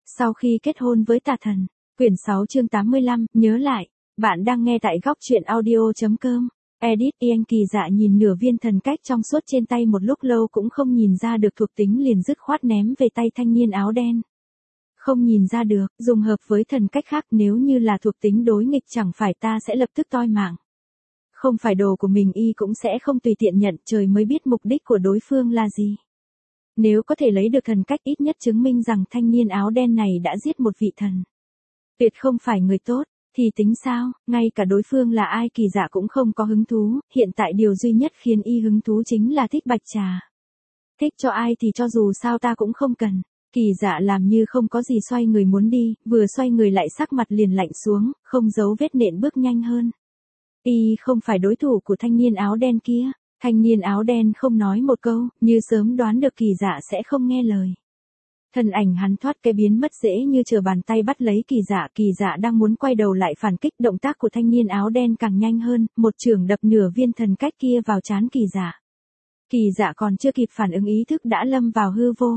Sau khi kết hôn với tà thần, quyển 6 chương 85, nhớ lại, bạn đang nghe tại góc truyện audio.com. Edit Ian Kỳ Dạ nhìn nửa viên thần cách trong suốt trên tay một lúc lâu cũng không nhìn ra được thuộc tính liền dứt khoát ném về tay thanh niên áo đen. Không nhìn ra được, dùng hợp với thần cách khác nếu như là thuộc tính đối nghịch chẳng phải ta sẽ lập tức toi mạng. Không phải đồ của mình y cũng sẽ không tùy tiện nhận, trời mới biết mục đích của đối phương là gì. Nếu có thể lấy được thần cách ít nhất chứng minh rằng thanh niên áo đen này đã giết một vị thần. Tuyệt không phải người tốt, thì tính sao, ngay cả đối phương là ai Kỳ Dạ cũng không có hứng thú, hiện tại điều duy nhất khiến y hứng thú chính là thích bạch trà. Thích cho ai thì cho dù sao ta cũng không cần. Kỳ Dạ làm như không có gì xoay người muốn đi, vừa xoay người lại sắc mặt liền lạnh xuống, không giấu vết nện bước nhanh hơn. Y không phải đối thủ của thanh niên áo đen kia. Thanh niên áo đen không nói một câu, như sớm đoán được Kỳ Dạ sẽ không nghe lời. Thân ảnh hắn thoát cái biến mất dễ như trở bàn tay bắt lấy Kỳ Dạ đang muốn quay đầu lại phản kích, động tác của thanh niên áo đen càng nhanh hơn, một chưởng đập nửa viên thần cách kia vào trán Kỳ Dạ. Kỳ Dạ còn chưa kịp phản ứng ý thức đã lâm vào hư vô.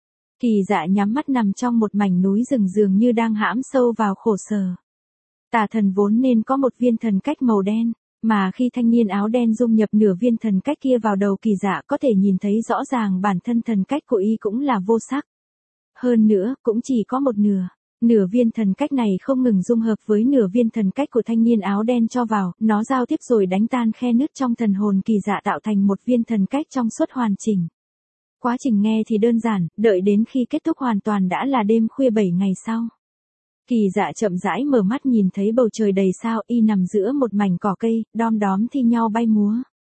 Kỳ Dạ nhắm mắt nằm trong một mảnh núi rừng dường như đang hãm sâu vào khổ sở. Tà thần vốn nên có một viên thần cách màu đen. Mà khi thanh niên áo đen dung nhập nửa viên thần cách kia vào đầu Kỳ Dạ có thể nhìn thấy rõ ràng bản thân thần cách của y cũng là vô sắc. Hơn nữa, cũng chỉ có một nửa. Nửa viên thần cách này không ngừng dung hợp với nửa viên thần cách của thanh niên áo đen cho vào, nó giao tiếp rồi đánh tan khe nứt trong thần hồn Kỳ Dạ tạo thành một viên thần cách trong suốt hoàn chỉnh. Quá trình nghe thì đơn giản, đợi đến khi kết thúc hoàn toàn đã là đêm khuya 7 ngày sau. Kỳ Dạ chậm rãi mở mắt nhìn thấy bầu trời đầy sao, y nằm giữa một mảnh cỏ cây, đom đóm thi nhau bay múa.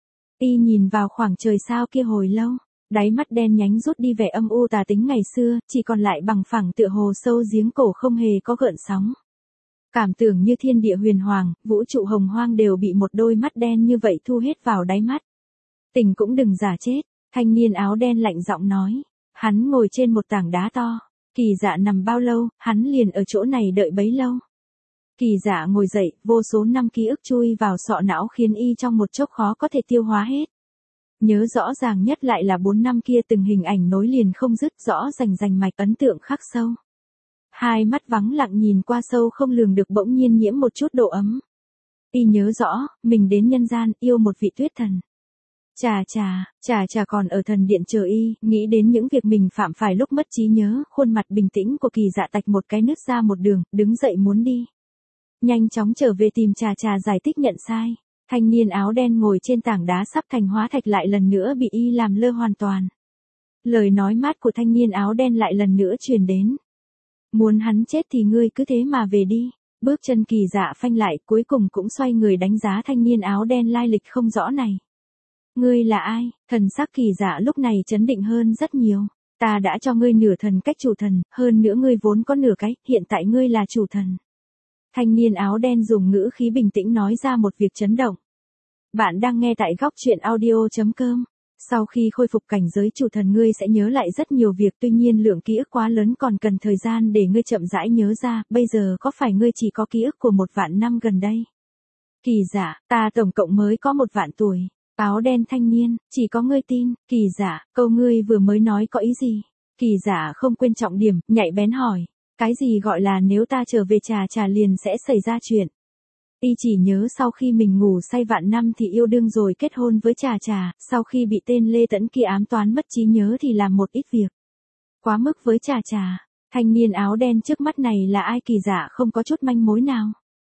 Y nhìn vào khoảng trời sao kia hồi lâu, đáy mắt đen nhánh rút đi vẻ âm u tà tính ngày xưa, chỉ còn lại bằng phẳng tựa hồ sâu giếng cổ không hề có gợn sóng. Cảm tưởng như thiên địa huyền hoàng, vũ trụ hồng hoang đều bị một đôi mắt đen như vậy thu hết vào đáy mắt. Tỉnh cũng đừng giả chết, thanh niên áo đen lạnh giọng nói. Hắn ngồi trên một tảng đá to. Kỳ Dạ nằm bao lâu, hắn liền ở chỗ này đợi bấy lâu. Kỳ Dạ ngồi dậy, vô số năm ký ức chui vào sọ não khiến y trong một chốc khó có thể tiêu hóa hết. Nhớ rõ ràng nhất lại là 4 năm kia từng hình ảnh nối liền không dứt, rõ rành mạch, ấn tượng khắc sâu. Hai mắt vắng lặng nhìn qua sâu không lường được bỗng nhiên nhiễm một chút độ ấm. Y nhớ rõ, mình đến nhân gian, yêu một vị tuyết thần. Chà còn ở thần điện chờ y, nghĩ đến những việc mình phạm phải lúc mất trí nhớ, khuôn mặt bình tĩnh của Kỳ Dạ tạch một cái nứt ra một đường, đứng dậy muốn đi. Nhanh chóng trở về tìm Chà giải thích nhận sai. Thanh niên áo đen ngồi trên tảng đá sắp thành hóa thạch lại lần nữa bị y làm lơ hoàn toàn. Lời nói mát của thanh niên áo đen lại lần nữa truyền đến. Muốn hắn chết thì ngươi cứ thế mà về đi. Bước chân Kỳ Dạ phanh lại, cuối cùng cũng xoay người đánh giá thanh niên áo đen lai lịch không rõ này. Ngươi là ai? Thần sắc Kỳ Dạ lúc này chấn định hơn rất nhiều. Ta đã cho ngươi nửa thần cách chủ thần, hơn nữa ngươi vốn có nửa cái, hiện tại ngươi là chủ thần. Thanh niên áo đen dùng ngữ khí bình tĩnh nói ra một việc chấn động. Bạn đang nghe tại góc truyện audio.com. Sau khi khôi phục cảnh giới chủ thần ngươi sẽ nhớ lại rất nhiều việc, tuy nhiên lượng ký ức quá lớn còn cần thời gian để ngươi chậm rãi nhớ ra, bây giờ có phải ngươi chỉ có ký ức của 1.000 năm gần đây? Kỳ Dạ, ta tổng cộng mới có 1.000 tuổi. Áo đen thanh niên, chỉ có ngươi tin. Kỳ Dạ, câu ngươi vừa mới nói có ý gì? Kỳ Dạ không quên trọng điểm, nhạy bén hỏi. Cái gì gọi là nếu ta trở về Chà liền sẽ xảy ra chuyện? Y chỉ nhớ sau khi mình ngủ say vạn năm thì yêu đương rồi kết hôn với Chà, sau khi bị tên Lê Tẫn kia ám toán mất trí nhớ thì làm một ít việc. Quá mức với Chà. Thanh niên áo đen trước mắt này là ai? Kỳ Dạ không có chút manh mối nào.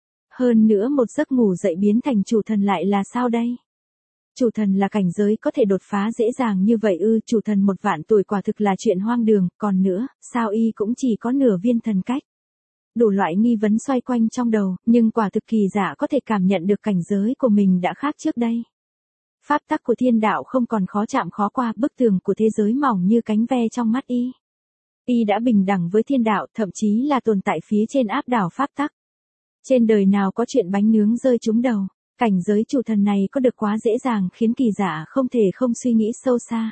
Hơn nữa một giấc ngủ dậy biến thành chủ thần lại là sao đây? Chủ thần là cảnh giới có thể đột phá dễ dàng như vậy ư? Chủ thần 1.000 tuổi quả thực là chuyện hoang đường, còn nữa, sao y cũng chỉ có nửa viên thần cách? Đủ loại nghi vấn xoay quanh trong đầu, nhưng quả thực Kỳ Dạ có thể cảm nhận được cảnh giới của mình đã khác trước đây. Pháp tắc của thiên đạo không còn khó chạm khó qua, bức tường của thế giới mỏng như cánh ve trong mắt y. Y đã bình đẳng với thiên đạo, thậm chí là tồn tại phía trên áp đảo pháp tắc. Trên đời nào có chuyện bánh nướng rơi trúng đầu? Cảnh giới chủ thần này có được quá dễ dàng khiến Kỳ Dạ không thể không suy nghĩ sâu xa.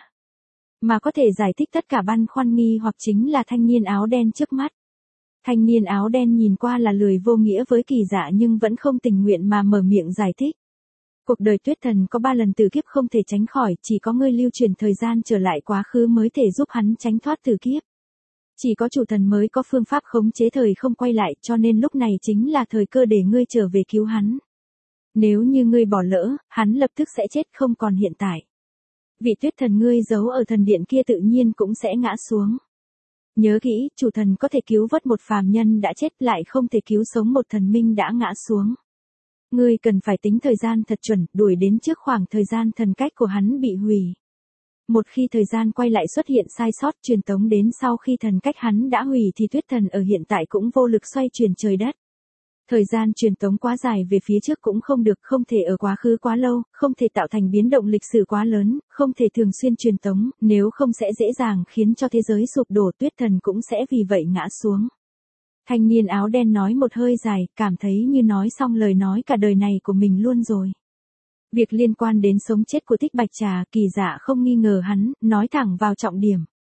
Mà có thể giải thích tất cả băn khoăn nghi hoặc chính là thanh niên áo đen trước mắt. Thanh niên áo đen nhìn qua là lười vô nghĩa với Kỳ Dạ nhưng vẫn không tình nguyện mà mở miệng giải thích. Cuộc đời tuyết thần có 3 lần tử kiếp không thể tránh khỏi, chỉ có ngươi lưu truyền thời gian trở lại quá khứ mới thể giúp hắn tránh thoát tử kiếp. Chỉ có chủ thần mới có phương pháp khống chế thời không quay lại, cho nên lúc này chính là thời cơ để ngươi trở về cứu hắn. Nếu như ngươi bỏ lỡ, hắn lập tức sẽ chết không còn hiện tại. Vị tuyết thần ngươi giấu ở thần điện kia tự nhiên cũng sẽ ngã xuống. Nhớ kỹ, chủ thần có thể cứu vớt một phàm nhân đã chết lại không thể cứu sống một thần minh đã ngã xuống. Ngươi cần phải tính thời gian thật chuẩn, đuổi đến trước khoảng thời gian thần cách của hắn bị hủy. Một khi thời gian quay lại xuất hiện sai sót truyền tống đến sau khi thần cách hắn đã hủy thì tuyết thần ở hiện tại cũng vô lực xoay chuyển trời đất. Thời gian truyền tống quá dài về phía trước cũng không được, không thể ở quá khứ quá lâu, không thể tạo thành biến động lịch sử quá lớn, không thể thường xuyên truyền tống, nếu không sẽ dễ dàng khiến cho thế giới sụp đổ, tuyết thần cũng sẽ vì vậy ngã xuống. Thanh niên áo đen nói một hơi dài, cảm thấy như nói xong lời nói cả đời này của mình luôn rồi. Việc liên quan đến sống chết của Thích Bạch Trà, Kỳ Dạ không nghi ngờ hắn, nói thẳng vào trọng điểm.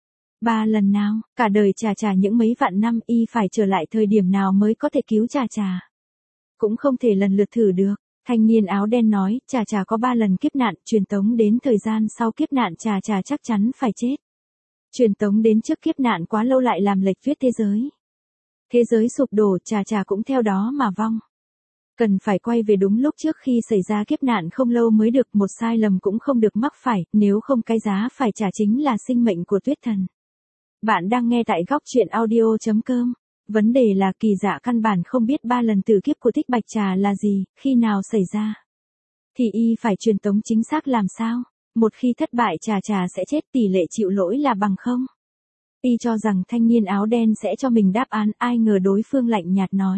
3 lần nào, cả đời Trà những mấy vạn năm y phải trở lại thời điểm nào mới có thể cứu Trà. Cũng không thể lần lượt thử được. Thanh niên áo đen nói, Trà có 3 lần kiếp nạn, truyền tống đến thời gian sau kiếp nạn Trà chắc chắn phải chết. Truyền tống đến trước kiếp nạn quá lâu lại làm lệch viết thế giới. Thế giới sụp đổ, Trà cũng theo đó mà vong. Cần phải quay về đúng lúc trước khi xảy ra kiếp nạn không lâu mới được, một sai lầm cũng không được mắc phải, nếu không cái giá phải trả chính là sinh mệnh của tuyết thần. Bạn đang nghe tại góc truyện audio.com. Vấn đề là Kỳ Dạ căn bản không biết 3 lần tử kiếp của Thích Bạch Trà là gì, khi nào xảy ra. Thì y phải truyền tống chính xác làm sao? Một khi thất bại Trà sẽ chết, tỷ lệ chịu lỗi là bằng không? Y cho rằng thanh niên áo đen sẽ cho mình đáp án, ai ngờ đối phương lạnh nhạt nói.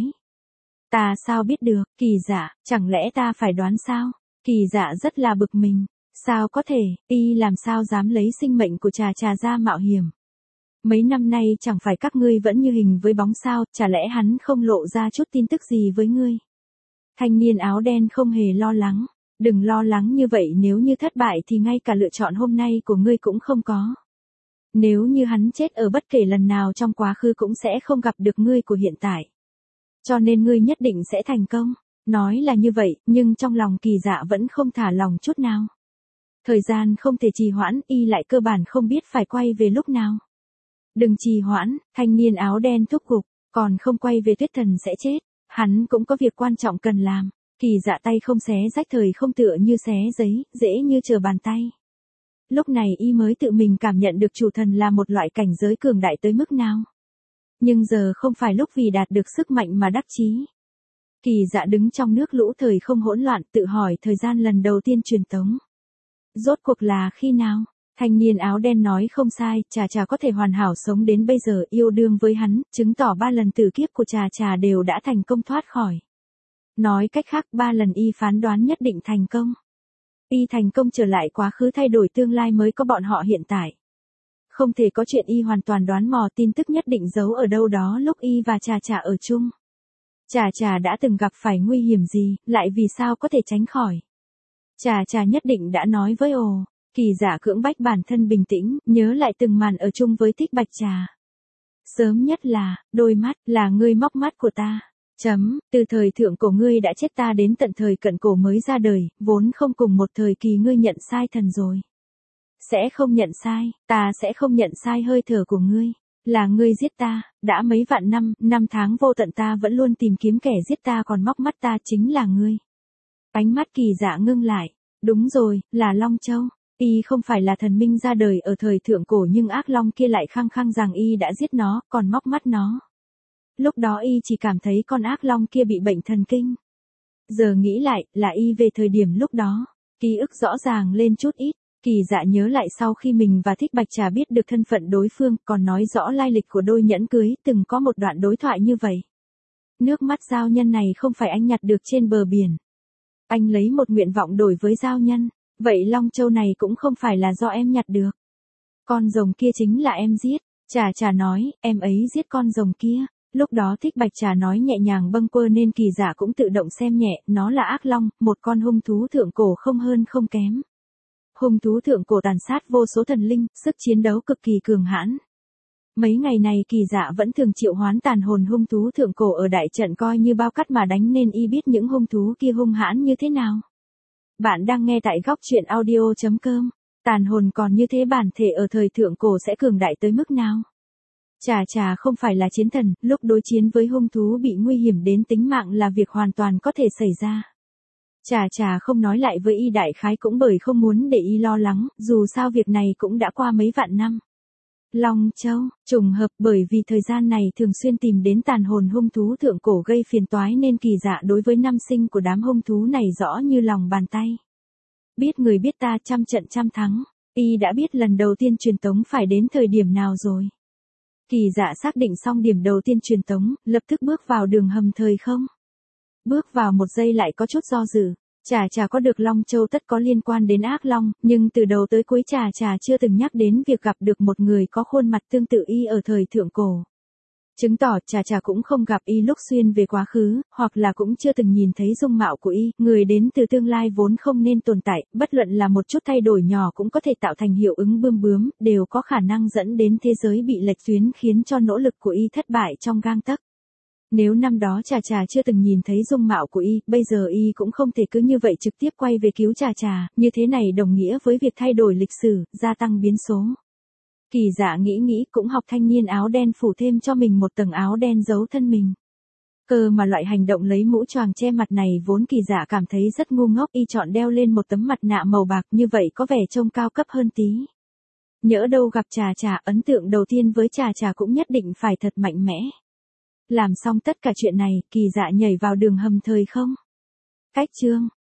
Ta sao biết được, Kỳ Dạ, chẳng lẽ ta phải đoán sao? Kỳ Dạ rất là bực mình. Sao có thể, y làm sao dám lấy sinh mệnh của Trà ra mạo hiểm? Mấy năm nay chẳng phải các ngươi vẫn như hình với bóng sao, chả lẽ hắn không lộ ra chút tin tức gì với ngươi? Thanh niên áo đen không hề lo lắng. Đừng lo lắng như vậy, nếu như thất bại thì ngay cả lựa chọn hôm nay của ngươi cũng không có. Nếu như hắn chết ở bất kể lần nào trong quá khứ cũng sẽ không gặp được ngươi của hiện tại. Cho nên ngươi nhất định sẽ thành công. Nói là như vậy, nhưng trong lòng Kỳ Dạ vẫn không thả lòng chút nào. Thời gian không thể trì hoãn, y lại cơ bản không biết phải quay về lúc nào. Đừng trì hoãn, thanh niên áo đen thúc giục, còn không quay về tuyết thần sẽ chết. Hắn cũng có việc quan trọng cần làm. Kỳ Dạ tay không xé rách thời không tựa như xé giấy, dễ như trở bàn tay. Lúc này y mới tự mình cảm nhận được chủ thần là một loại cảnh giới cường đại tới mức nào. Nhưng giờ không phải lúc vì đạt được sức mạnh mà đắc chí. Kỳ Dạ đứng trong nước lũ thời không hỗn loạn, tự hỏi thời gian lần đầu tiên truyền tống. Rốt cuộc là khi nào? Thanh niên áo đen nói không sai, Trà có thể hoàn hảo sống đến bây giờ, yêu đương với hắn, chứng tỏ 3 lần tử kiếp của Trà đều đã thành công thoát khỏi. Nói cách khác 3 lần y phán đoán nhất định thành công. Y thành công trở lại quá khứ thay đổi tương lai mới có bọn họ hiện tại. Không thể có chuyện y hoàn toàn đoán mò, tin tức nhất định giấu ở đâu đó lúc y và Trà ở chung. Trà đã từng gặp phải nguy hiểm gì, lại vì sao có thể tránh khỏi. Trà nhất định đã nói với Kỳ Dạ cưỡng bách bản thân bình tĩnh, nhớ lại từng màn ở chung với Thích Bạch Trà. Sớm nhất là, đôi mắt, là ngươi móc mắt của ta. Từ thời thượng cổ ngươi đã chết, ta đến tận thời cận cổ mới ra đời, vốn không cùng một thời kỳ, ngươi nhận sai thần rồi. Sẽ không nhận sai, ta sẽ không nhận sai hơi thở của ngươi. Là ngươi giết ta, đã mấy vạn năm, 5 tháng vô tận ta vẫn luôn tìm kiếm kẻ giết ta, còn móc mắt ta chính là ngươi. Ánh mắt Kỳ Dạ ngưng lại. Đúng rồi, là Long Châu. Y không phải là thần minh ra đời ở thời thượng cổ, nhưng ác long kia lại khăng khăng rằng y đã giết nó, còn móc mắt nó. Lúc đó y chỉ cảm thấy con ác long kia bị bệnh thần kinh. Giờ nghĩ lại, là y về thời điểm lúc đó. Ký ức rõ ràng lên chút ít. Kỳ Dạ nhớ lại sau khi mình và Thích Bạch Trà biết được thân phận đối phương, còn nói rõ lai lịch của đôi nhẫn cưới, từng có một đoạn đối thoại như vậy. Nước mắt giao nhân này không phải anh nhặt được trên bờ biển. Anh lấy một nguyện vọng đổi với giao nhân. Vậy Long Châu này cũng không phải là do em nhặt được. Con rồng kia chính là em giết. Trà nói, em ấy giết con rồng kia. Lúc đó Thích Bạch Trà nói nhẹ nhàng bâng quơ nên Kỳ Dạ cũng tự động xem nhẹ, nó là ác long, một con hung thú thượng cổ không hơn không kém. Hung thú thượng cổ tàn sát vô số thần linh, sức chiến đấu cực kỳ cường hãn. Mấy ngày này Kỳ Dạ vẫn thường triệu hoán tàn hồn hung thú thượng cổ ở đại trận coi như bao cắt mà đánh, nên y biết những hung thú kia hung hãn như thế nào. Bạn đang nghe tại góc truyện audio.com. Tàn hồn còn như thế, bản thể ở thời thượng cổ sẽ cường đại tới mức nào? Trà không phải là chiến thần, lúc đối chiến với hung thú bị nguy hiểm đến tính mạng là việc hoàn toàn có thể xảy ra. Trà không nói lại với y đại khái cũng bởi không muốn để y lo lắng, dù sao việc này cũng đã qua mấy vạn năm. Long Châu, trùng hợp bởi vì thời gian này thường xuyên tìm đến tàn hồn hung thú thượng cổ gây phiền toái nên Kỳ Dạ đối với năm sinh của đám hung thú này rõ như lòng bàn tay. Biết người biết ta trăm trận trăm thắng, y đã biết lần đầu tiên truyền tống phải đến thời điểm nào rồi. Kỳ Dạ xác định xong điểm đầu tiên truyền tống, lập tức bước vào đường hầm thời không. Bước vào một giây lại có chút do dự. Trà có được Long Châu tất có liên quan đến ác long, nhưng từ đầu tới cuối Trà chưa từng nhắc đến việc gặp được một người có khuôn mặt tương tự y ở thời thượng cổ. Chứng tỏ Trà cũng không gặp y lúc xuyên về quá khứ, hoặc là cũng chưa từng nhìn thấy dung mạo của y, người đến từ tương lai vốn không nên tồn tại, bất luận là một chút thay đổi nhỏ cũng có thể tạo thành hiệu ứng bươm bướm, đều có khả năng dẫn đến thế giới bị lệch tuyến khiến cho nỗ lực của y thất bại trong gang tấc. Nếu năm đó Trà chưa từng nhìn thấy dung mạo của y, bây giờ y cũng không thể cứ như vậy trực tiếp quay về cứu Trà, như thế này đồng nghĩa với việc thay đổi lịch sử, gia tăng biến số. Kỳ Dạ nghĩ cũng học thanh niên áo đen phủ thêm cho mình một tầng áo đen giấu thân mình. Cơ mà loại hành động lấy mũ choàng che mặt này vốn Kỳ Dạ cảm thấy rất ngu ngốc, y chọn đeo lên một tấm mặt nạ màu bạc như vậy có vẻ trông cao cấp hơn tí. Nhỡ đâu gặp Trà, ấn tượng đầu tiên với Trà cũng nhất định phải thật mạnh mẽ. Làm xong tất cả chuyện này, Kỳ Dạ nhảy vào đường hầm thời không. Cách chương